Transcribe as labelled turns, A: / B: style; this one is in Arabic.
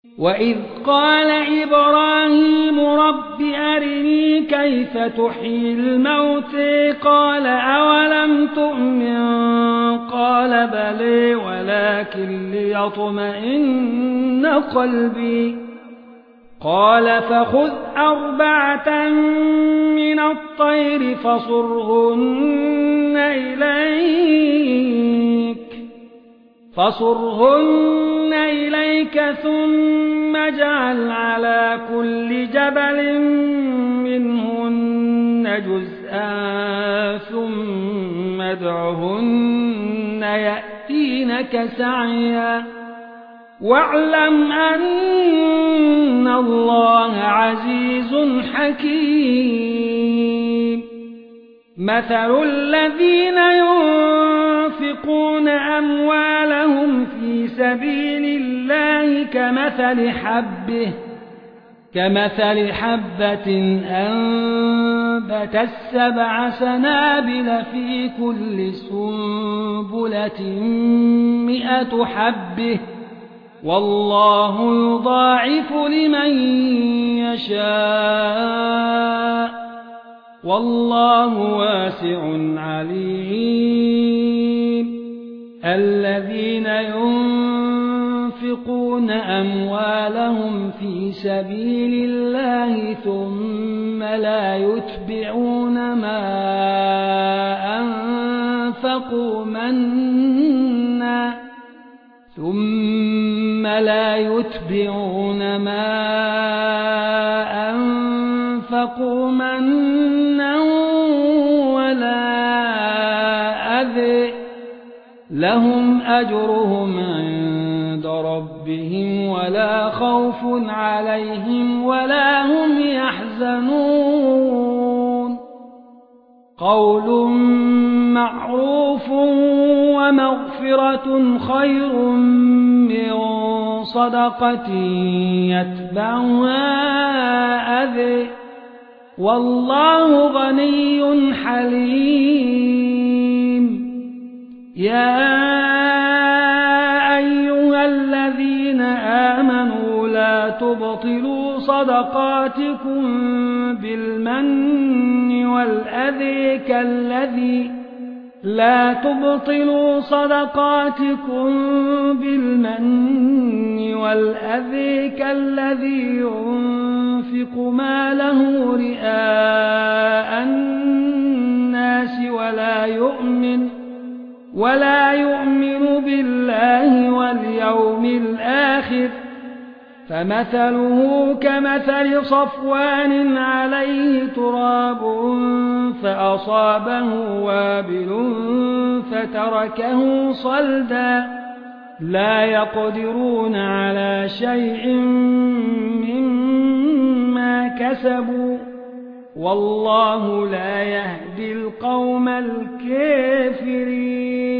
A: وإذ قال إبراهيم رب أرني كيف تحيي الموتى قال أولم تؤمن قال بلى ولكن ليطمئن قلبي قال فخذ 4 من الطير فصرهن إليك ثم اجعل على كل جبل منهن جزءا ثم ادعهن يأتينك سعيا واعلم أن الله عزيز حكيم مثل الذين ينفقون أموالهم في سبيل الله كمثل حبة أنبتت 7 سنابل في كل سنبلة 100 حبة والله يضاعف لمن يشاء والله واسع عليم الذين ينفقون أموالهم في سبيل الله ثم لا يتبعون ما أنفقوا منا ولا أذى لهم أجرهم عند ربهم ولا خوف عليهم ولا هم يحزنون قول معروف ومغفرة خير من صدقة يتبعها أذى والله غني حليم يا أيها الذين آمنوا لا تبطلوا صدقاتكم بالمن والأذى كالذي ينفق ماله رئاء الناس ولا يؤمن بالله واليوم الآخر فمثله كمثل صفوان عليه تراب فأصابه وابل فتركه صلدا لا يقدرون على شيء مما كسبوا والله لا يهدي القوم الكافرين